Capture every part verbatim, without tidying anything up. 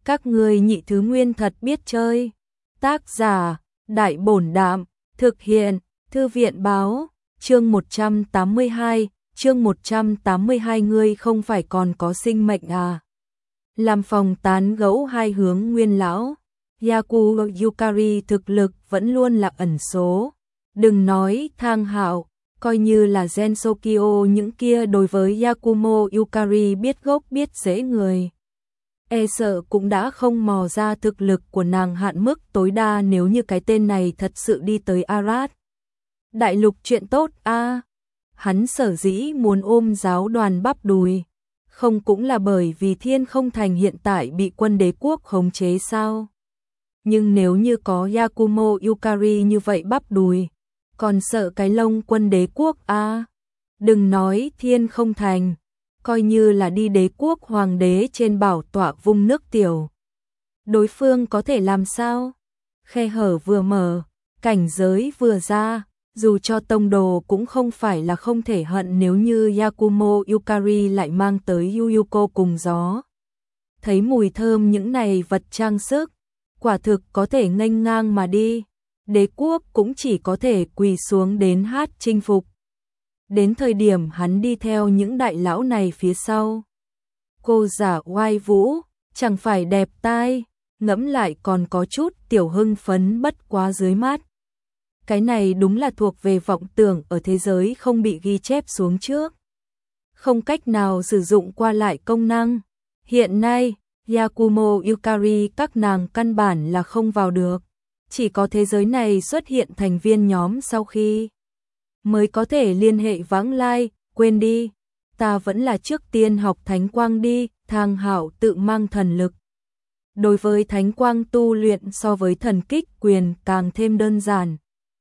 Các ngươi nhị thứ nguyên thật biết chơi. Tác giả, Đại Bổn Đạm, thực hiện, Thư viện Báo, chương một trăm tám mươi hai, chương một trăm tám mươi hai ngươi không phải còn có sinh mệnh à. Làm phòng tán gẫu hai hướng nguyên lão, Yaku Yukari thực lực vẫn luôn là ẩn số. Đừng nói Thang Hạo, coi như là Gensokyo những kia đối với Yakumo Yukari biết gốc biết rễ người. E sợ cũng đã không mò ra thực lực của nàng hạn mức tối đa nếu như cái tên này thật sự đi tới Arad. Đại lục chuyện tốt a à. Hắn sở dĩ muốn ôm giáo đoàn bắp đùi, không cũng là bởi vì Thiên Không Thành hiện tại bị quân đế quốc khống chế sao? Nhưng nếu như có Yakumo Yukari như vậy bắp đùi, còn sợ cái lông quân đế quốc a à. Đừng nói Thiên Không Thành, coi như là đi đế quốc hoàng đế trên bảo tọa vung nước tiểu. Đối phương có thể làm sao? Khe hở vừa mở, cảnh giới vừa ra, dù cho tông đồ cũng không phải là không thể hận nếu như Yakumo Yukari lại mang tới Yuyuko cùng gió. Thấy mùi thơm những này vật trang sức, quả thực có thể nghênh ngang mà đi, đế quốc cũng chỉ có thể quỳ xuống đến hát chinh phục. Đến thời điểm hắn đi theo những đại lão này phía sau. Cô giả oai vũ, chẳng phải đẹp tai, ngẫm lại còn có chút tiểu hưng phấn bất quá dưới mắt. Cái này đúng là thuộc về vọng tưởng ở thế giới không bị ghi chép xuống trước. Không cách nào sử dụng qua lại công năng. Hiện nay, Yakumo Yukari các nàng căn bản là không vào được. Chỉ có thế giới này xuất hiện thành viên nhóm sau khi mới có thể liên hệ vãng lai, quên đi. Ta vẫn là trước tiên học Thánh Quang đi, Thang Hạo tự mang thần lực. Đối với Thánh Quang tu luyện so với thần kích quyền càng thêm đơn giản.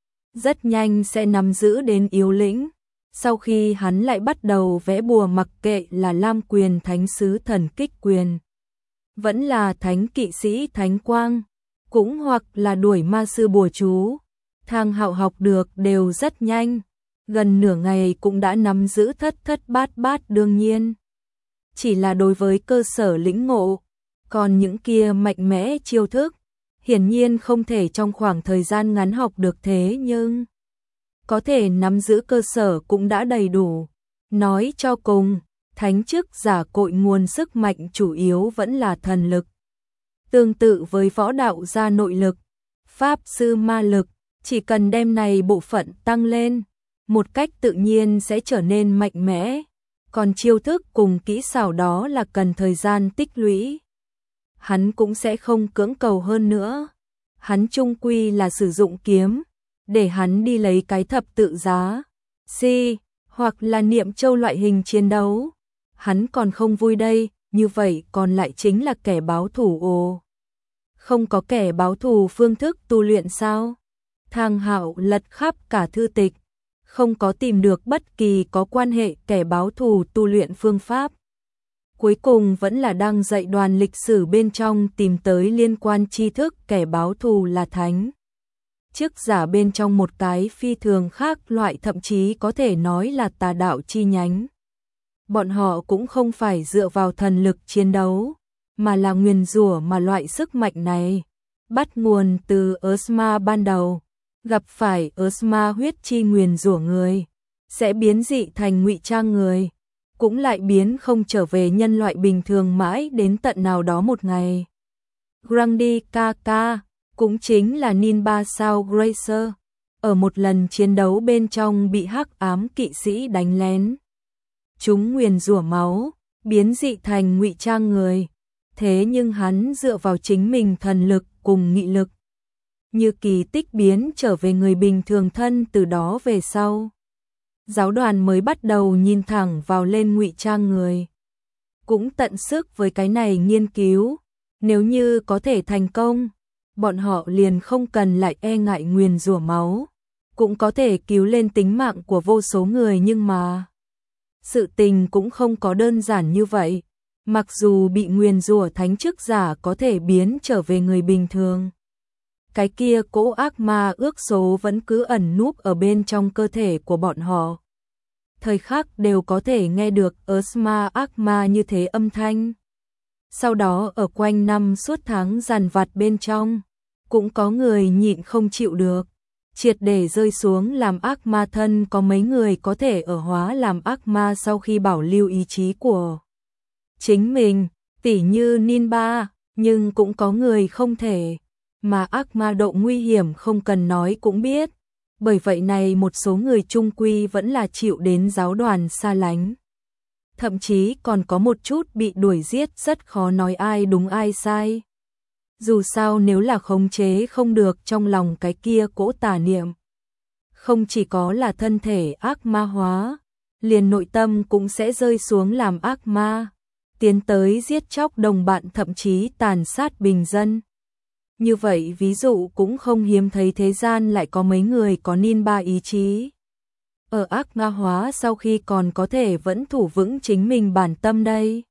Rất nhanh sẽ nắm giữ đến yếu lĩnh. Sau khi hắn lại bắt đầu vẽ bùa mặc kệ là Lam quyền thánh sứ thần kích quyền, vẫn là thánh kỵ sĩ Thánh Quang, cũng hoặc là đuổi ma sư bùa chú. Thang Hạo học được đều rất nhanh, gần nửa ngày cũng đã nắm giữ thất thất bát bát đương nhiên. Chỉ là đối với cơ sở lĩnh ngộ, còn những kia mạnh mẽ chiêu thức, hiển nhiên không thể trong khoảng thời gian ngắn học được thế nhưng có thể nắm giữ cơ sở cũng đã đầy đủ. Nói cho cùng, thánh chức giả cội nguồn sức mạnh chủ yếu vẫn là thần lực. Tương tự với võ đạo gia nội lực, pháp sư ma lực, chỉ cần đem này bộ phận tăng lên, một cách tự nhiên sẽ trở nên mạnh mẽ. Còn chiêu thức cùng kỹ xảo đó là cần thời gian tích lũy. Hắn cũng sẽ không cưỡng cầu hơn nữa. Hắn chung quy là sử dụng kiếm, để hắn đi lấy cái thập tự giá, si, hoặc là niệm châu loại hình chiến đấu. Hắn còn không vui đây, như vậy còn lại chính là kẻ báo thù ồ. Không có kẻ báo thù phương thức tu luyện sao? Thang Hạo lật khắp cả thư tịch, không có tìm được bất kỳ có quan hệ kẻ báo thù tu luyện phương pháp. Cuối cùng vẫn là đang dạy đoàn lịch sử bên trong tìm tới liên quan tri thức kẻ báo thù là thánh chức giả bên trong một cái phi thường khác loại, thậm chí có thể nói là tà đạo chi nhánh. Bọn họ cũng không phải dựa vào thần lực chiến đấu, mà là nguyền rủa, mà loại sức mạnh này bắt nguồn từ Osma ban đầu. Gặp phải Osma huyết chi nguyền rủa người, sẽ biến dị thành ngụy trang người, cũng lại biến không trở về nhân loại bình thường mãi đến tận nào đó một ngày. Grandi Kaka, cũng chính là Nin ba sao Gracer, ở một lần chiến đấu bên trong bị hắc ám kỵ sĩ đánh lén. Chúng nguyền rủa máu, biến dị thành ngụy trang người. Thế nhưng hắn dựa vào chính mình thần lực cùng nghị lực, như kỳ tích biến trở về người bình thường thân. Từ đó về sau, giáo đoàn mới bắt đầu nhìn thẳng vào lên ngụy trang người, cũng tận sức với cái này nghiên cứu. Nếu như có thể thành công, bọn họ liền không cần lại e ngại nguyền rủa máu, cũng có thể cứu lên tính mạng của vô số người. Nhưng mà sự tình cũng không có đơn giản như vậy. Mặc dù bị nguyền rủa thánh chức giả có thể biến trở về người bình thường, cái kia cỗ ác ma ước số vẫn cứ ẩn núp ở bên trong cơ thể của bọn họ. Thời khắc đều có thể nghe được Osma ác ma như thế âm thanh. sau đó ở quanh năm suốt tháng dằn vặt bên trong, cũng có người nhịn không chịu được, triệt để rơi xuống làm ác ma thân. Có mấy người có thể ở hóa làm ác ma sau khi bảo lưu ý chí của chính mình, tỉ như Ninba, nhưng cũng có người không thể, mà ác ma độ nguy hiểm không cần nói cũng biết. Bởi vậy này một số người chung quy vẫn là chịu đến giáo đoàn xa lánh. Thậm chí còn có một chút bị đuổi giết, rất khó nói ai đúng ai sai. Dù sao nếu là khống chế không được trong lòng cái kia cỗ tà niệm, không chỉ có là thân thể ác ma hóa, liền nội tâm cũng sẽ rơi xuống làm ác ma, tiến tới giết chóc đồng bạn, thậm chí tàn sát bình dân. Như vậy ví dụ cũng không hiếm thấy, thế gian lại có mấy người có Ninba ý chí. Ở ác ma hóa sau khi còn có thể vẫn thủ vững chính mình bản tâm đây.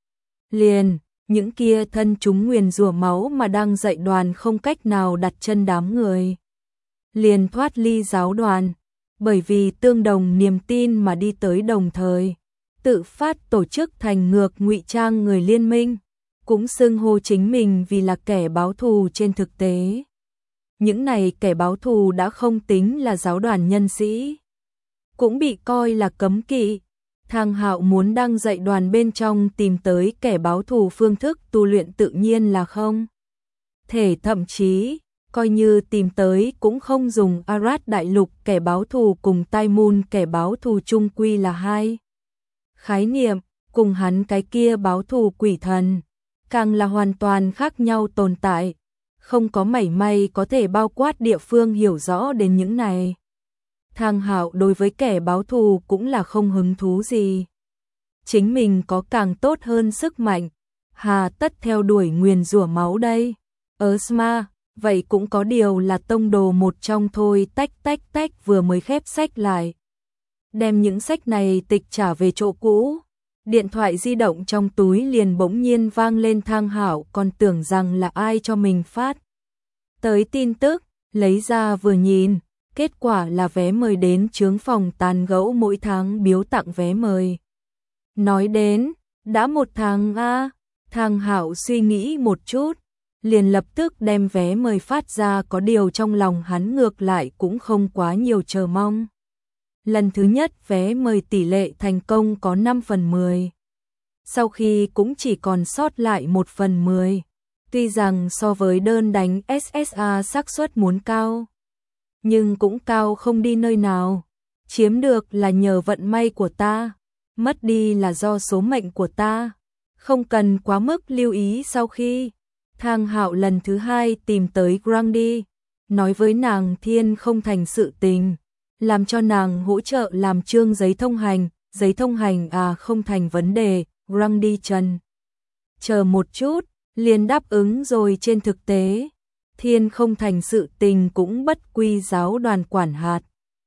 Liền, những kia thân chúng nguyền rủa máu mà đang dạy đoàn không cách nào đặt chân đám người. Liền thoát ly giáo đoàn, bởi vì tương đồng niềm tin mà đi tới, đồng thời tự phát tổ chức thành ngược ngụy trang người liên minh, cũng xưng hô chính mình vì là kẻ báo thù. Trên thực tế, những này kẻ báo thù đã không tính là giáo đoàn nhân sĩ, cũng bị coi là cấm kỵ. Thang Hạo muốn đăng dạy đoàn bên trong tìm tới kẻ báo thù, phương thức tu luyện tự nhiên là không thể, thậm chí coi như tìm tới cũng không dùng. Arad đại lục kẻ báo thù cùng Tai Moon kẻ báo thù chung quy là hai khái niệm, cùng hắn cái kia báo thù quỷ thần càng là hoàn toàn khác nhau tồn tại, không có mảy may có thể bao quát địa phương hiểu rõ đến những này. Thang Hạo đối với kẻ báo thù cũng là không hứng thú gì. Chính mình có càng tốt hơn sức mạnh, hà tất theo đuổi nguyền rủa máu đây. Ớsma, vậy cũng có điều là tông đồ một trong thôi. Tách tách tách, vừa mới khép sách lại, đem những sách này tịch trả về chỗ cũ, điện thoại di động trong túi liền bỗng nhiên vang lên. Thang Hạo còn tưởng rằng là ai cho mình phát tới tin tức, lấy ra vừa nhìn, kết quả là vé mời đến chướng phòng tàn gẫu mỗi tháng biếu tặng vé mời. Nói đến, đã một tháng a à, Thang Hạo suy nghĩ một chút, liền lập tức đem vé mời phát ra, có điều trong lòng hắn ngược lại cũng không quá nhiều chờ mong. Lần thứ nhất vé mời tỷ lệ thành công có năm phần mười, sau khi cũng chỉ còn sót lại một phần mười. Tuy rằng so với đơn đánh ét ét a xác suất muốn cao, nhưng cũng cao không đi nơi nào. Chiếm được là nhờ vận may của ta, mất đi là do số mệnh của ta, không cần quá mức lưu ý. Sau khi Thang Hạo lần thứ hai tìm tới Grundy, nói với nàng Thiên không thành sự tình, làm cho nàng hỗ trợ làm trương giấy thông hành. Giấy thông hành à, không thành vấn đề. Grundy trần chờ một chút, liền đáp ứng rồi. Trên thực tế, Thiên không thành sự tình cũng bất quy giáo đoàn quản hạt,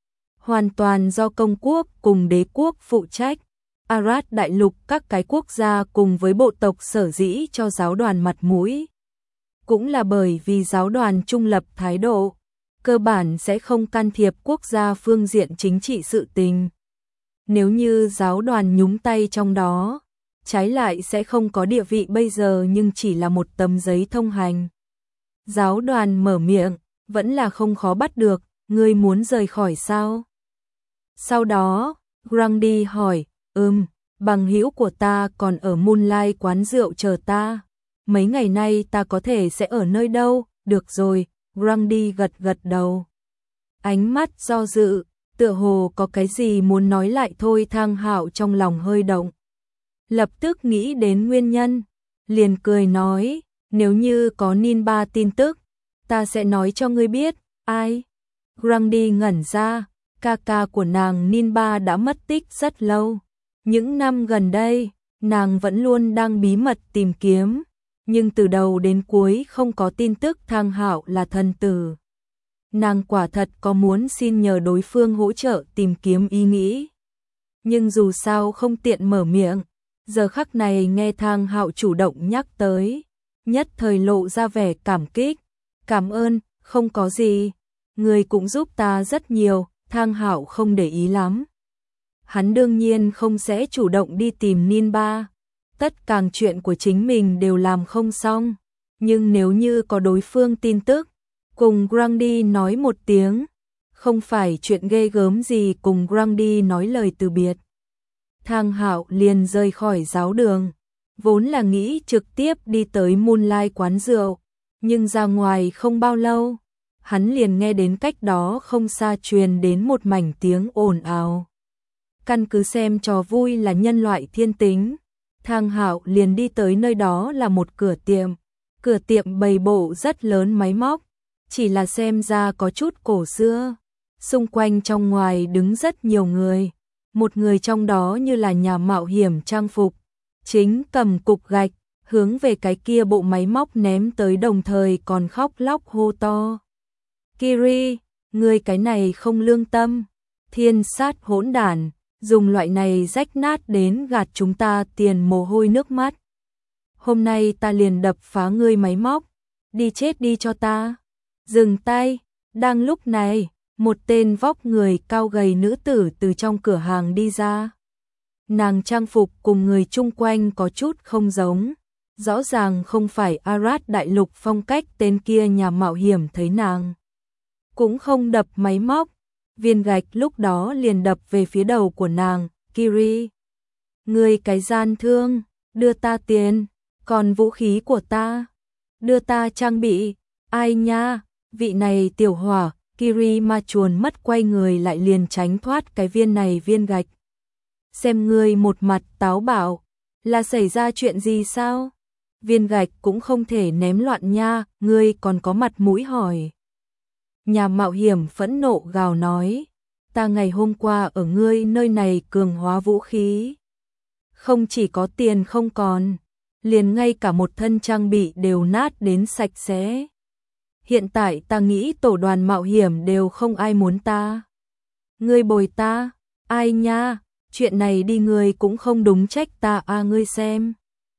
hoàn toàn do công quốc cùng đế quốc phụ trách. Arad đại lục các cái quốc gia cùng với bộ tộc sở dĩ cho giáo đoàn mặt mũi, cũng là bởi vì giáo đoàn trung lập thái độ, cơ bản sẽ không can thiệp quốc gia phương diện chính trị sự tình. Nếu như giáo đoàn nhúng tay trong đó, trái lại sẽ không có địa vị bây giờ, nhưng chỉ là một tấm giấy thông hành. Giáo đoàn mở miệng, vẫn là không khó bắt được. Ngươi muốn rời khỏi sao? Sau đó, Grundy hỏi, ừm, bằng hữu của ta còn ở Moonlight quán rượu chờ ta. Mấy ngày nay ta có thể sẽ ở nơi đâu? Được rồi, Grundy gật gật đầu. Ánh mắt do dự, tựa hồ có cái gì muốn nói lại thôi. Thang Hạo trong lòng hơi động, lập tức nghĩ đến nguyên nhân, liền cười nói, nếu như có Ninba tin tức, ta sẽ nói cho ngươi biết. Ai? Grundy ngẩn ra, ca ca của nàng Ninba đã mất tích rất lâu. Những năm gần đây, nàng vẫn luôn đang bí mật tìm kiếm, nhưng từ đầu đến cuối không có tin tức. Thang Hạo là thần tử, nàng quả thật có muốn xin nhờ đối phương hỗ trợ tìm kiếm ý nghĩ, nhưng dù sao không tiện mở miệng. Giờ khắc này nghe Thang Hạo chủ động nhắc tới, nhất thời lộ ra vẻ cảm kích. Cảm ơn, không có gì, người cũng giúp ta rất nhiều. Thang Hạo không để ý lắm, hắn đương nhiên không sẽ chủ động đi tìm Ninba, tất càng chuyện của chính mình đều làm không xong. Nhưng nếu như có đối phương tin tức, cùng Grundy nói một tiếng, không phải chuyện ghê gớm gì cùng Grundy nói lời từ biệt. Thang Hạo liền rời khỏi giáo đường, vốn là nghĩ trực tiếp đi tới Moonlight quán rượu, nhưng ra ngoài không bao lâu, hắn liền nghe đến cách đó không xa truyền đến một mảnh tiếng ồn ào. Căn cứ xem trò vui là nhân loại thiên tính, Thang Hạo liền đi tới nơi đó là một cửa tiệm. Cửa tiệm bày bộ rất lớn máy móc, chỉ là xem ra có chút cổ xưa. Xung quanh trong ngoài đứng rất nhiều người, một người trong đó như là nhà mạo hiểm trang phục, chính cầm cục gạch, hướng về cái kia bộ máy móc ném tới, đồng thời còn khóc lóc hô to. Kiri, người cái này không lương tâm, thiên sát hỗn đản, dùng loại này rách nát đến gạt chúng ta tiền mồ hôi nước mắt. Hôm nay ta liền đập phá ngươi máy móc, đi chết đi cho ta. Dừng tay, đang lúc này, một tên vóc người cao gầy nữ tử từ trong cửa hàng đi ra. Nàng trang phục cùng người chung quanh có chút không giống, rõ ràng không phải Arad đại lục phong cách tên kia nhà mạo hiểm thấy nàng. Cũng không đập máy móc, viên gạch lúc đó liền đập về phía đầu của nàng. Kiri, ngươi cái gian thương, đưa ta tiền, còn vũ khí của ta, đưa ta trang bị. Ai nha, vị này tiểu hỏa. Kiri ma chuồn mất, quay người lại liền tránh thoát cái viên này viên gạch. Xem ngươi một mặt táo bạo, là xảy ra chuyện gì sao? Viên gạch cũng không thể ném loạn nha, ngươi còn có mặt mũi hỏi. Nhà mạo hiểm phẫn nộ gào nói, ta ngày hôm qua ở ngươi nơi này cường hóa vũ khí. Không chỉ có tiền không còn, liền ngay cả một thân trang bị đều nát đến sạch sẽ. Hiện tại ta nghĩ tổ đoàn mạo hiểm đều không ai muốn ta. Ngươi bồi ta, ai nha, chuyện này đi ngươi cũng không đúng trách ta à. Ngươi xem,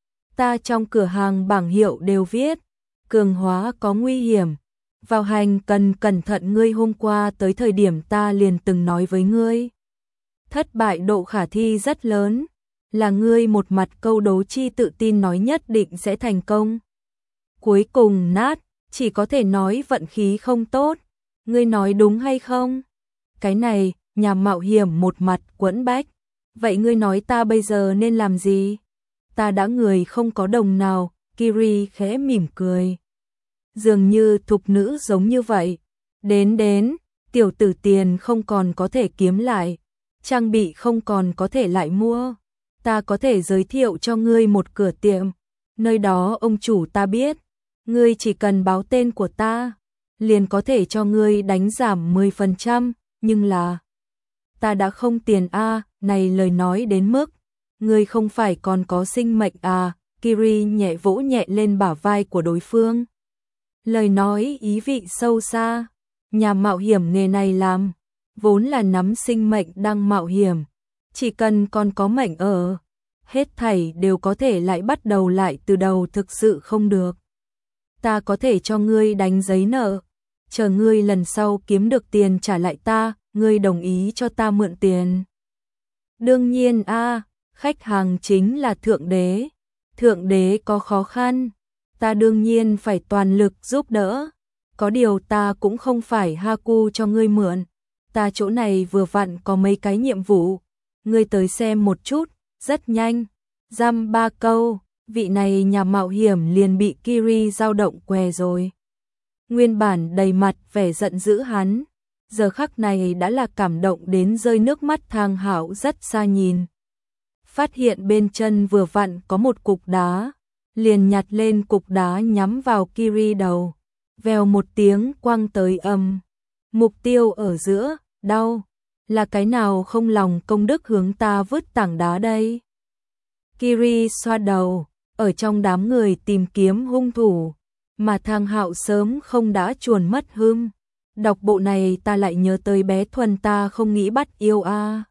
ta trong cửa hàng bảng hiệu đều viết, cường hóa có nguy hiểm, vào hành cần cẩn thận. Ngươi hôm qua tới thời điểm ta liền từng nói với ngươi, thất bại độ khả thi rất lớn, là ngươi một mặt câu đấu chi tự tin nói nhất định sẽ thành công. Cuối cùng nát. Chỉ có thể nói vận khí không tốt, ngươi nói đúng hay không? Cái này, nhà mạo hiểm một mặt quẫn bách. Vậy ngươi nói ta bây giờ nên làm gì? Ta đã người không có đồng nào. Kiri khẽ mỉm cười, dường như thục nữ giống như vậy. Đến đến, tiểu tử, tiền không còn có thể kiếm lại, trang bị không còn có thể lại mua. Ta có thể giới thiệu cho ngươi một cửa tiệm, nơi đó ông chủ ta biết. Ngươi chỉ cần báo tên của ta, liền có thể cho ngươi đánh giảm mười phần trăm, nhưng là ta đã không tiền a. Này lời nói đến mức, ngươi không phải còn có sinh mệnh à? Kiri nhẹ vỗ nhẹ lên bả vai của đối phương. Lời nói ý vị sâu xa, nhà mạo hiểm nghề này làm, vốn là nắm sinh mệnh đang mạo hiểm, chỉ cần còn có mệnh ở, hết thảy đều có thể lại bắt đầu lại từ đầu, thực sự không được. Ta có thể cho ngươi đánh giấy nợ, chờ ngươi lần sau kiếm được tiền trả lại ta, ngươi đồng ý cho ta mượn tiền. Đương nhiên a, khách hàng chính là thượng đế, thượng đế có khó khăn, ta đương nhiên phải toàn lực giúp đỡ. Có điều ta cũng không phải Haku cho ngươi mượn, ta chỗ này vừa vặn có mấy cái nhiệm vụ, ngươi tới xem một chút, rất nhanh. Dăm ba câu, vị này nhà mạo hiểm liền bị Kiri dao động què rồi. Nguyên bản đầy mặt vẻ giận dữ hắn, giờ khắc này đã là cảm động đến rơi nước mắt. Thang Hạo rất xa nhìn, phát hiện bên chân vừa vặn có một cục đá, liền nhặt lên cục đá nhắm vào Kiri đầu, vèo một tiếng quăng tới âm. Mục tiêu ở giữa, đau, là cái nào không lòng công đức hướng ta vứt tảng đá đây? Kiri xoa đầu, ở trong đám người tìm kiếm hung thủ, mà Thang Hạo sớm không đã chuồn mất hưng. Đọc bộ này ta lại nhớ tới bé Thuần, ta không nghĩ bắt yêu a.